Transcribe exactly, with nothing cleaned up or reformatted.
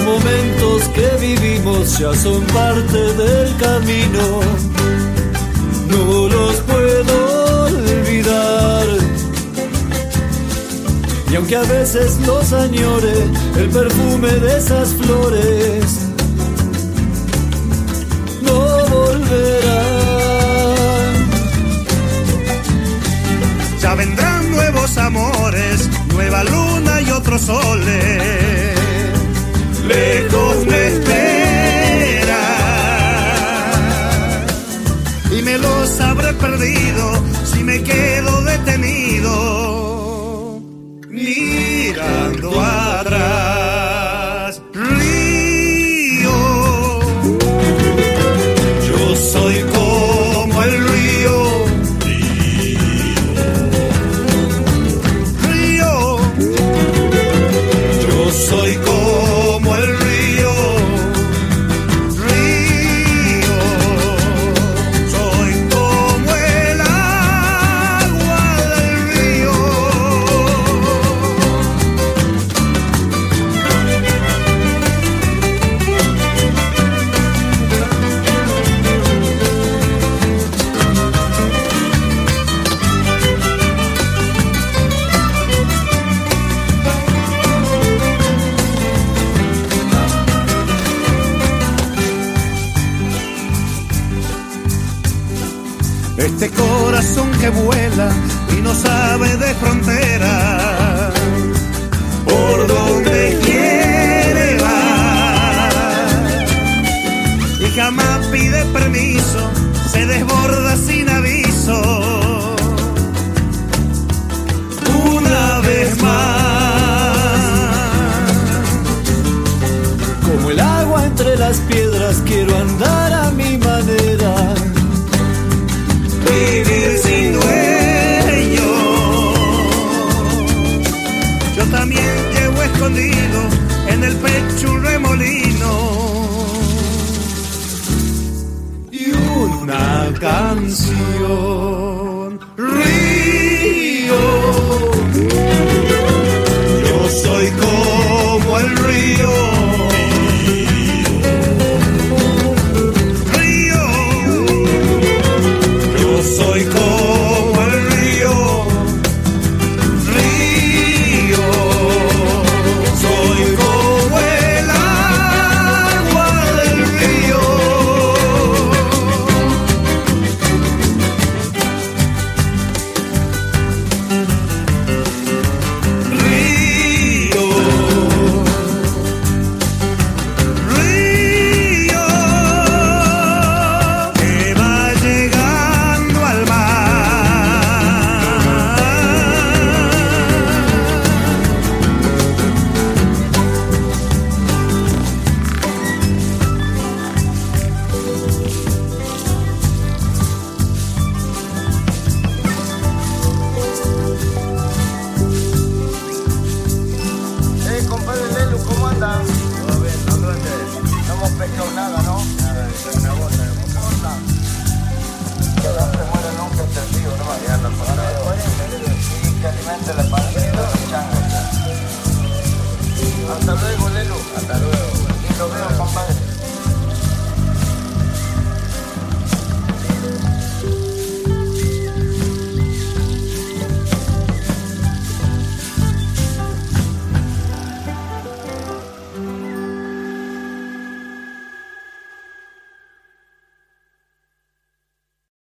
momentos que vivimos ya son parte del camino. No los puedo olvidar. Y aunque a veces los añore, el perfume de esas flores no volverán. Ya vendrán nuevos amores, nueva luna y otros soles. Lejos me espera y me los habré perdido si me quedo detenido mirando atrás. Río, yo soy como el río. Río, yo soy como el río. Río, soy como el agua del río. Este corazón que vuela y no sabe de frontera, por donde quiere va y jamás pide permiso, se desborda sin aviso. Una vez más, como el agua entre las piedras, quiero andar a mi manera. Vivir sin dueño. Yo también llevo escondido en el pecho un remolino y una canción.